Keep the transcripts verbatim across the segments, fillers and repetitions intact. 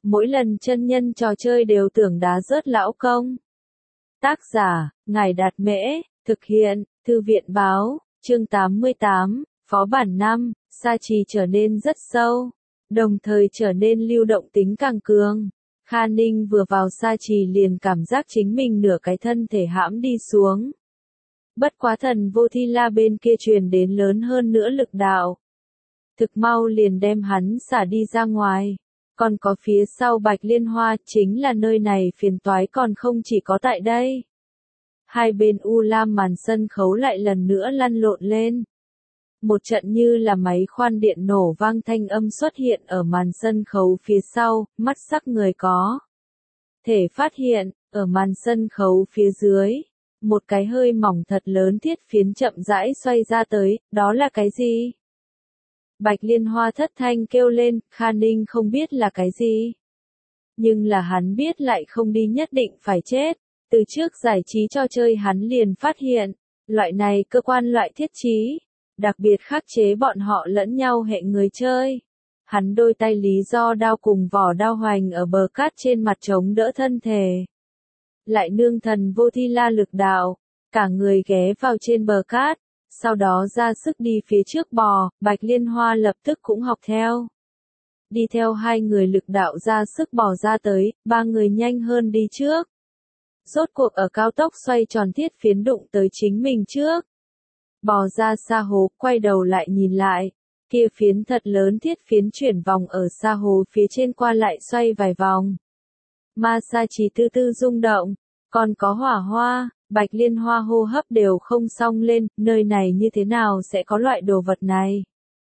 Mỗi lần chân nhân trò chơi đều tưởng đá rớt lão công. Tác giả, Ngài Đạt Mễ, thực hiện, Thư viện Báo, chương tám mươi tám, Phó bản năm, sa trì trở nên rất sâu, đồng thời trở nên lưu động tính càng cường. Kha Ninh vừa vào sa trì liền cảm giác chính mình nửa cái thân thể hãm đi xuống. Bất quá thần vô thi la bên kia truyền đến lớn hơn nữa lực đạo. Thực mau liền đem hắn xả đi ra ngoài. Còn có phía sau Bạch Liên Hoa, chính là nơi này phiền toái còn không chỉ có tại đây. Hai bên U Lam màn sân khấu lại lần nữa lăn lộn lên. Một trận như là máy khoan điện nổ vang thanh âm xuất hiện ở màn sân khấu phía sau, mắt sắc người có thể phát hiện, ở màn sân khấu phía dưới, một cái hơi mỏng thật lớn thiết phiến chậm rãi xoay ra tới, đó là cái gì? Bạch Liên Hoa thất thanh kêu lên, Kha Ninh không biết là cái gì. Nhưng là hắn biết lại không đi nhất định phải chết. Từ trước giải trí cho chơi hắn liền phát hiện, loại này cơ quan loại thiết trí, đặc biệt khắc chế bọn họ lẫn nhau hệ người chơi. Hắn đôi tay lý do đao cùng vỏ đao hoành ở bờ cát trên mặt chống đỡ thân thể. Lại nương thần vô thi la lực đạo, cả người ghé vào trên bờ cát, sau đó ra sức đi phía trước bò, Bạch Liên Hoa lập tức cũng học theo. Đi theo hai người lực đạo ra sức bò ra tới, ba người nhanh hơn đi trước. Rốt cuộc ở cao tốc xoay tròn thiết phiến đụng tới chính mình trước. Bò ra xa hố, quay đầu lại nhìn lại, kia phiến thật lớn thiết phiến chuyển vòng ở xa hố phía trên qua lại xoay vài vòng. Ma sa trì tư tư rung động, còn có hỏa hoa, Bạch Liên Hoa hô hấp đều không xong lên, nơi này như thế nào sẽ có loại đồ vật này?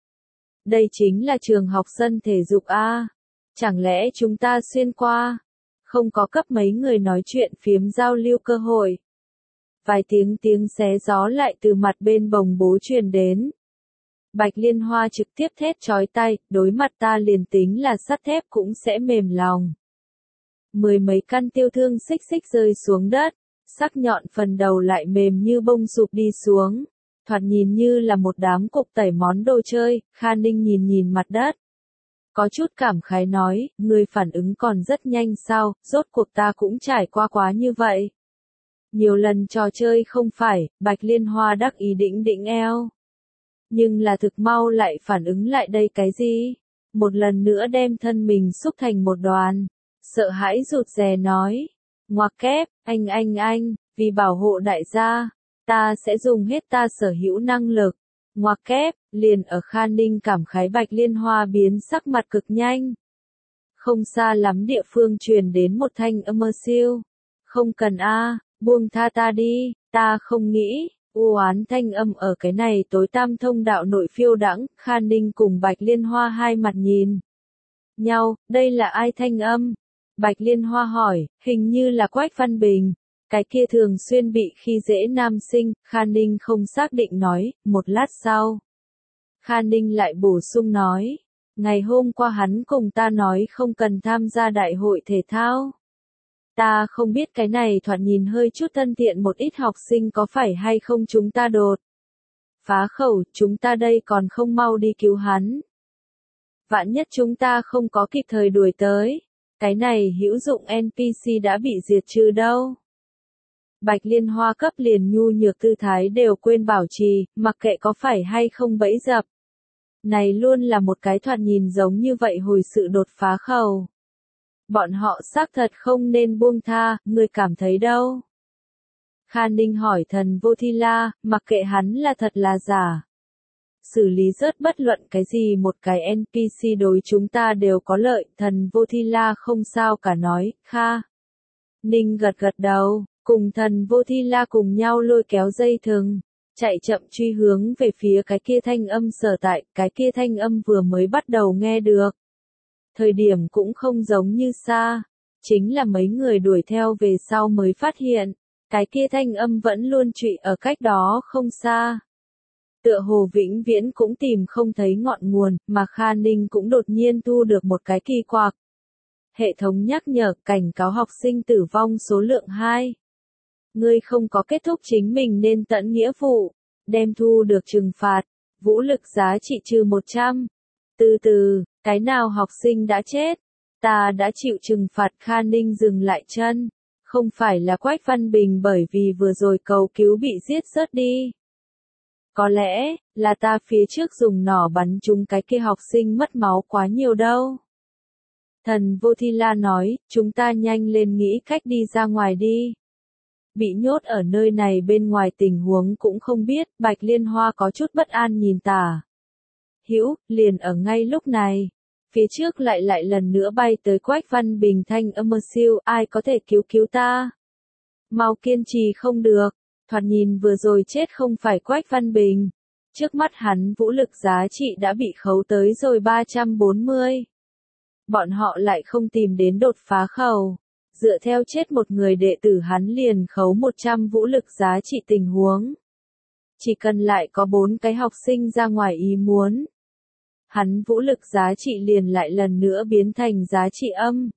Đây chính là trường học sân thể dục A. Chẳng lẽ chúng ta xuyên qua? Không có cấp mấy người nói chuyện phiếm giao lưu cơ hội. Vài tiếng tiếng xé gió lại từ mặt bên bồng bố truyền đến. Bạch Liên Hoa trực tiếp thét chói tai, đối mặt ta liền tính là sắt thép cũng sẽ mềm lòng. Mười mấy căn tiêu thương xích xích rơi xuống đất, sắc nhọn phần đầu lại mềm như bông sụp đi xuống. Thoạt nhìn như là một đám cục tẩy món đồ chơi, Kha Ninh nhìn nhìn mặt đất. Có chút cảm khái nói, người phản ứng còn rất nhanh sao, rốt cuộc ta cũng trải qua quá như vậy. Nhiều lần trò chơi không phải, Bạch Liên Hoa đắc ý đĩnh đĩnh eo. Nhưng là thực mau lại phản ứng lại đây cái gì? Một lần nữa đem thân mình xúc thành một đoàn. Sợ hãi rụt rè nói. Ngoặc kép, anh anh anh, vì bảo hộ đại gia, ta sẽ dùng hết ta sở hữu năng lực. Ngoặc kép, liền ở Kha Ninh cảm khái Bạch Liên Hoa biến sắc mặt cực nhanh. Không xa lắm địa phương truyền đến một thanh âm mơ siêu. Không cần a, buông tha ta đi, ta không nghĩ. U oán thanh âm ở cái này tối tam thông đạo nội phiêu đãng, Kha Ninh cùng Bạch Liên Hoa hai mặt nhìn nhau, đây là ai thanh âm? Bạch Liên Hoa hỏi, hình như là Quách Văn Bình, cái kia thường xuyên bị khi dễ nam sinh, Kha Ninh không xác định nói, một lát sau. Kha Ninh lại bổ sung nói, ngày hôm qua hắn cùng ta nói không cần tham gia đại hội thể thao. Ta không biết cái này thoạt nhìn hơi chút thân thiện một ít học sinh có phải hay không chúng ta đột phá khẩu, chúng ta đây còn không mau đi cứu hắn. Vạn nhất chúng ta không có kịp thời đuổi tới, cái này hữu dụng en pê xê đã bị diệt trừ đâu. Bạch Liên Hoa cấp liền nhu nhược tư thái đều quên bảo trì, mặc kệ có phải hay không bẫy dập. Này luôn là một cái thoạt nhìn giống như vậy hồi sự đột phá khẩu. Bọn họ xác thật không nên buông tha, người cảm thấy đâu? Kha Ninh hỏi thần vô thi la, mặc kệ hắn là thật là giả. Xử lý rớt bất luận cái gì một cái en pê xê đối chúng ta đều có lợi, thần vô thi la không sao cả nói, Kha Ninh gật gật đầu, cùng thần vô thi la cùng nhau lôi kéo dây thừng, chạy chậm truy hướng về phía cái kia thanh âm sở tại, cái kia thanh âm vừa mới bắt đầu nghe được. Thời điểm cũng không giống như xa, chính là mấy người đuổi theo về sau mới phát hiện, cái kia thanh âm vẫn luôn trụy ở cách đó không xa. Tựa hồ vĩnh viễn cũng tìm không thấy ngọn nguồn, mà Kha Ninh cũng đột nhiên thu được một cái kỳ quặc. Hệ thống nhắc nhở cảnh cáo học sinh tử vong số lượng hai. Ngươi không có kết thúc chính mình nên tận nghĩa vụ, đem thu được trừng phạt, vũ lực giá trị trừ một trăm. Từ từ, cái nào học sinh đã chết? Ta đã chịu trừng phạt. Kha Ninh dừng lại chân. Không phải là Quách Văn Bình bởi vì vừa rồi cầu cứu bị giết rớt đi. Có lẽ, là ta phía trước dùng nỏ bắn trúng cái kia học sinh mất máu quá nhiều đâu. Thần Vô Thi La nói, chúng ta nhanh lên nghĩ cách đi ra ngoài đi. Bị nhốt ở nơi này bên ngoài tình huống cũng không biết, Bạch Liên Hoa có chút bất an nhìn Tả Hữu, liền ở ngay lúc này. Phía trước lại lại lần nữa bay tới Quách Văn Bình thanh âm siêu, ai có thể cứu cứu ta? Mau kiên trì không được, thoạt nhìn vừa rồi chết không phải Quách Văn Bình. Trước mắt hắn vũ lực giá trị đã bị khấu tới rồi ba trăm bốn mươi. Bọn họ lại không tìm đến đột phá khẩu. Dựa theo chết một người đệ tử hắn liền khấu một trăm vũ lực giá trị tình huống. Chỉ cần lại có bốn cái học sinh ra ngoài ý muốn. Hắn vũ lực giá trị liền lại lần nữa biến thành giá trị âm.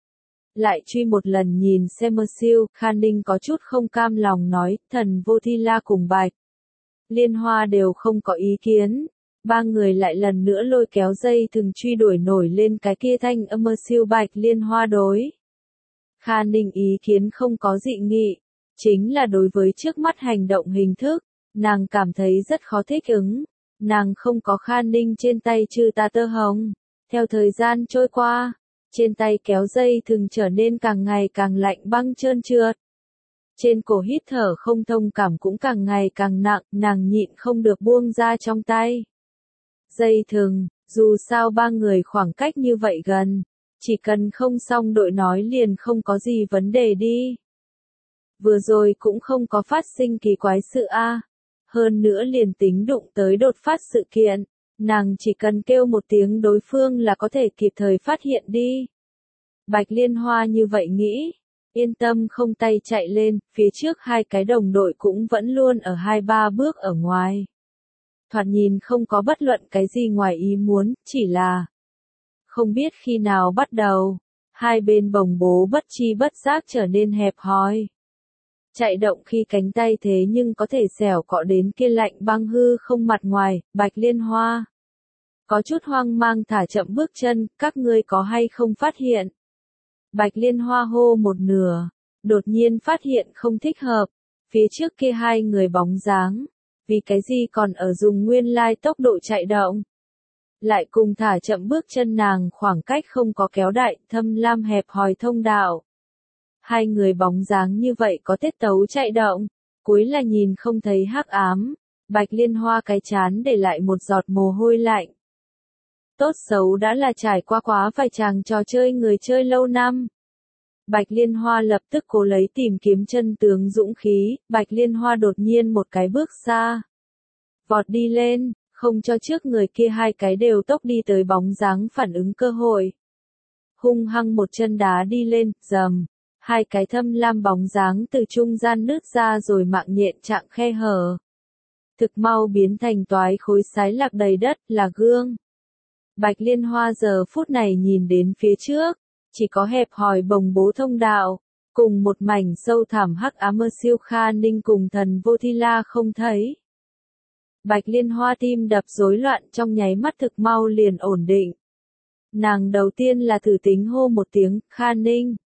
Lại truy một lần nhìn xem siêu, Kha Ninh có chút không cam lòng nói, thần Vô Thi La cùng Bạch Liên Hoa đều không có ý kiến. Ba người lại lần nữa lôi kéo dây thừng truy đuổi nổi lên cái kia thanh âm siêu Bạch Liên Hoa đối. Kha Ninh ý kiến không có dị nghị, chính là đối với trước mắt hành động hình thức, nàng cảm thấy rất khó thích ứng. Nàng không có Kha Ninh trên tay trừ tà tơ hồng. Theo thời gian trôi qua, trên tay kéo dây thừng trở nên càng ngày càng lạnh băng trơn trượt. Trên cổ hít thở không thông cảm cũng càng ngày càng nặng, nàng nhịn không được buông ra trong tay. Dây thừng, dù sao ba người khoảng cách như vậy gần, chỉ cần không xong đội nói liền không có gì vấn đề đi. Vừa rồi cũng không có phát sinh kỳ quái sự a. Hơn nữa liền tính đụng tới đột phát sự kiện, nàng chỉ cần kêu một tiếng đối phương là có thể kịp thời phát hiện đi. Bạch Liên Hoa như vậy nghĩ, yên tâm không tay chạy lên, phía trước hai cái đồng đội cũng vẫn luôn ở hai ba bước ở ngoài. Thoạt nhìn không có bất luận cái gì ngoài ý muốn, chỉ là không biết khi nào bắt đầu, hai bên bồng bố bất chi bất giác trở nên hẹp hòi. Chạy động khi cánh tay thế nhưng có thể xẻo cọ đến kia lạnh băng hư không mặt ngoài, Bạch Liên Hoa. Có chút hoang mang thả chậm bước chân, các ngươi có hay không phát hiện? Bạch Liên Hoa hô một nửa, đột nhiên phát hiện không thích hợp, phía trước kia hai người bóng dáng, vì cái gì còn ở dùng nguyên lai tốc độ chạy động. Lại cùng thả chậm bước chân nàng khoảng cách không có kéo đại, thâm lam hẹp hòi thông đạo. Hai người bóng dáng như vậy có tiết tấu chạy động, cuối là nhìn không thấy hắc ám, Bạch Liên Hoa cái chán để lại một giọt mồ hôi lạnh. Tốt xấu đã là trải qua quá vài chàng trò chơi người chơi lâu năm. Bạch Liên Hoa lập tức cố lấy tìm kiếm chân tướng dũng khí, Bạch Liên Hoa đột nhiên một cái bước xa. Vọt đi lên, không cho trước người kia hai cái đều tốc đi tới bóng dáng phản ứng cơ hội. Hung hăng một chân đá đi lên, dầm. Hai cái thâm lam bóng dáng từ trung gian nứt ra rồi mạng nhện trạng khe hở. Thực mau biến thành toái khối sái lạc đầy đất là gương. Bạch Liên Hoa giờ phút này nhìn đến phía trước, chỉ có hẹp hòi bồng bố thông đạo, cùng một mảnh sâu thẳm hắc ám mơ siêu Kha Ninh cùng thần Vô Thi La không thấy. Bạch Liên Hoa tim đập rối loạn trong nháy mắt thực mau liền ổn định. Nàng đầu tiên là thử tính hô một tiếng, Kha Ninh.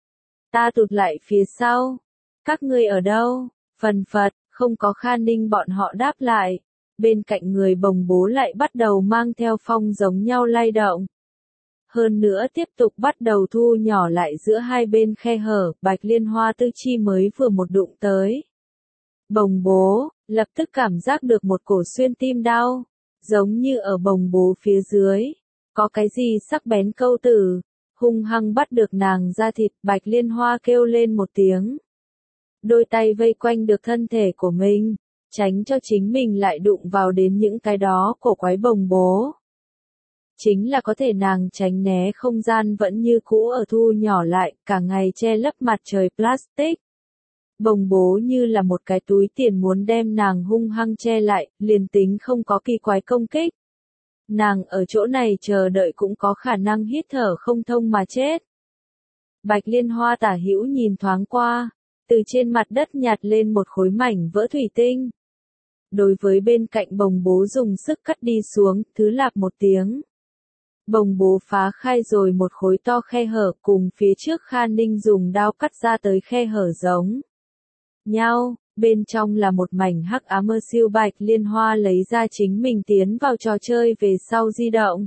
Ta tụt lại phía sau. Các ngươi ở đâu? Phần phật, không có Kha Ninh bọn họ đáp lại. Bên cạnh người bồng bố lại bắt đầu mang theo phong giống nhau lay động. Hơn nữa tiếp tục bắt đầu thu nhỏ lại giữa hai bên khe hở, Bạch Liên Hoa tư chi mới vừa một đụng tới. Bồng bố, lập tức cảm giác được một cổ xuyên tim đau, giống như ở bồng bố phía dưới. Có cái gì sắc bén câu tử, hung hăng bắt được nàng ra thịt, Bạch Liên Hoa kêu lên một tiếng. Đôi tay vây quanh được thân thể của mình, tránh cho chính mình lại đụng vào đến những cái đó cổ quái bồng bố. Chính là có thể nàng tránh né không gian vẫn như cũ ở thu nhỏ lại, cả ngày che lấp mặt trời plastic. Bồng bố như là một cái túi tiền muốn đem nàng hung hăng che lại, liền tính không có kỳ quái công kích. Nàng ở chỗ này chờ đợi cũng có khả năng hít thở không thông mà chết. Bạch Liên Hoa tả hữu nhìn thoáng qua, từ trên mặt đất nhặt lên một khối mảnh vỡ thủy tinh. Đối với bên cạnh bồng bố dùng sức cắt đi xuống, thứ lạp một tiếng. Bồng bố phá khai rồi một khối to khe hở, cùng phía trước Kha Ninh dùng đao cắt ra tới khe hở giống nhau, bên trong là một mảnh hắc ám. Mơ Siêu Bạch Liên Hoa lấy ra chính mình tiến vào trò chơi về sau di động.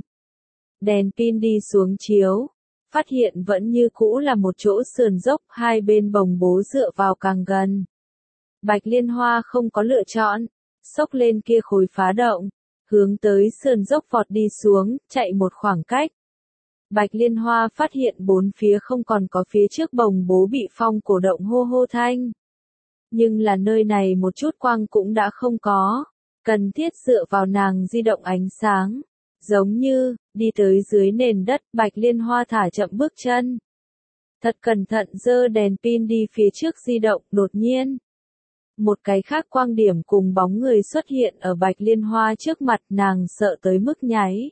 Đèn pin đi xuống chiếu, phát hiện vẫn như cũ là một chỗ sườn dốc, hai bên bồng bố dựa vào càng gần. Bạch Liên Hoa không có lựa chọn, xốc lên kia khối phá động, hướng tới sườn dốc vọt đi xuống, chạy một khoảng cách. Bạch Liên Hoa phát hiện bốn phía không còn có phía trước bồng bố bị phong cổ động hô hô thanh. Nhưng là nơi này một chút quang cũng đã không có, cần thiết dựa vào nàng di động ánh sáng. Giống như, đi tới dưới nền đất, Bạch Liên Hoa thả chậm bước chân. Thật cẩn thận giơ đèn pin đi phía trước di động, đột nhiên. Một cái khác quang điểm cùng bóng người xuất hiện ở Bạch Liên Hoa trước mặt, nàng sợ tới mức nháy.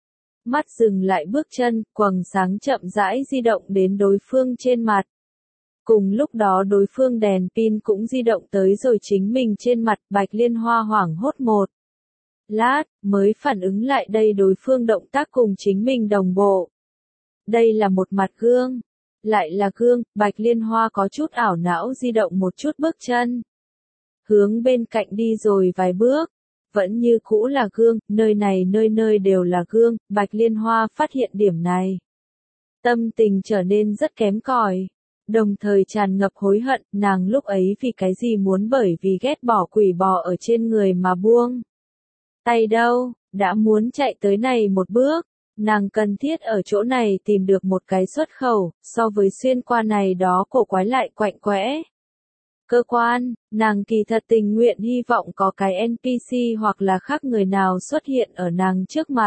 Mắt dừng lại bước chân, quầng sáng chậm rãi di động đến đối phương trên mặt. Cùng lúc đó đối phương đèn pin cũng di động tới rồi chính mình trên mặt. Bạch Liên Hoa hoảng hốt một lát, mới phản ứng lại đây đối phương động tác cùng chính mình đồng bộ. Đây là một mặt gương, lại là gương. Bạch Liên Hoa có chút ảo não di động một chút bước chân. Hướng bên cạnh đi rồi vài bước, vẫn như cũ là gương, nơi này nơi nơi đều là gương. Bạch Liên Hoa phát hiện điểm này. Tâm tình trở nên rất kém cỏi, đồng thời tràn ngập hối hận, nàng lúc ấy vì cái gì muốn bởi vì ghét bỏ quỷ bò ở trên người mà buông tay đâu, đã muốn chạy tới này một bước, nàng cần thiết ở chỗ này tìm được một cái xuất khẩu, so với xuyên qua này đó cổ quái lại quạnh quẽ. Cơ quan, nàng kỳ thật tình nguyện hy vọng có cái en pê xê hoặc là khác người nào xuất hiện ở nàng trước mặt.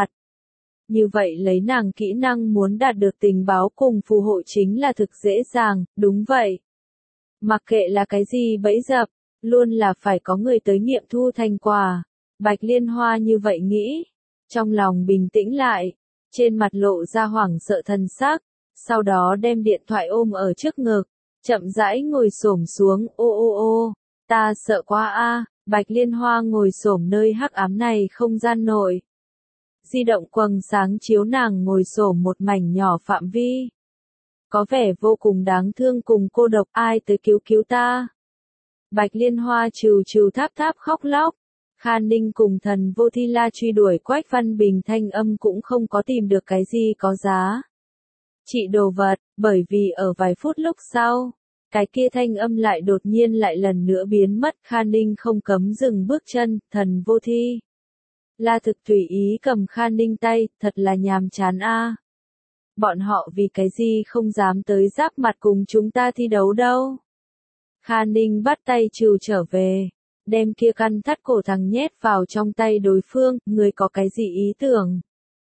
Như vậy lấy nàng kỹ năng muốn đạt được tình báo cùng phù hộ chính là thực dễ dàng, đúng vậy. Mặc kệ là cái gì bẫy dập, luôn là phải có người tới nghiệm thu thành quả. Bạch Liên Hoa như vậy nghĩ, trong lòng bình tĩnh lại, trên mặt lộ ra hoảng sợ thần sắc, sau đó đem điện thoại ôm ở trước ngực, chậm rãi ngồi xổm xuống, ô ô ô, ta sợ quá a. Bạch Liên Hoa ngồi xổm nơi hắc ám này không gian nội. Di động quầng sáng chiếu nàng ngồi xổm một mảnh nhỏ phạm vi. Có vẻ vô cùng đáng thương cùng cô độc, ai tới cứu cứu ta. Bạch Liên Hoa trừ trừ tháp tháp khóc lóc. Kha Ninh cùng Thần Vô Thi La truy đuổi Quách Văn Bình thanh âm cũng không có tìm được cái gì có giá trị đồ vật, bởi vì ở vài phút lúc sau, cái kia thanh âm lại đột nhiên lại lần nữa biến mất. Kha Ninh không cấm dừng bước chân, Thần Vô Thi La thực tùy ý cầm Kha Ninh tay, thật là nhàm chán a. Bọn họ vì cái gì không dám tới giáp mặt cùng chúng ta thi đấu đâu. Kha Ninh bắt tay trừ trở về, đem kia căn thắt cổ thằng nhét vào trong tay đối phương, người có cái gì ý tưởng?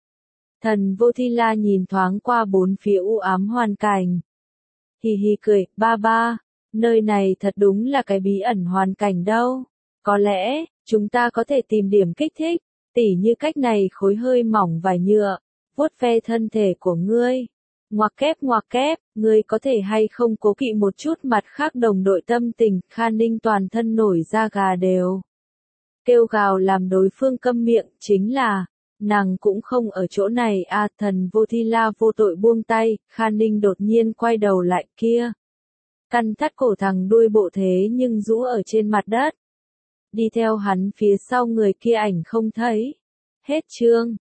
Thần Vô Thi La nhìn thoáng qua bốn phía u ám hoàn cảnh. Hì hì cười, ba ba, nơi này thật đúng là cái bí ẩn hoàn cảnh đâu. Có lẽ, chúng ta có thể tìm điểm kích thích, tỉ như cách này khối hơi mỏng vài nhựa, vuốt ve thân thể của ngươi. Ngoặc kép ngoặc kép, ngươi có thể hay không cố kỵ một chút mặt khác đồng đội tâm tình. Kha Ninh toàn thân nổi da gà đều kêu gào làm đối phương câm miệng, chính là, nàng cũng không ở chỗ này a. Thần Vô Thi La vô tội buông tay, Kha Ninh đột nhiên quay đầu lại, kia căn thắt cổ thằng đuôi bộ thế nhưng rũ ở trên mặt đất. Đi theo hắn phía sau người kia ảnh không thấy. Hết chương.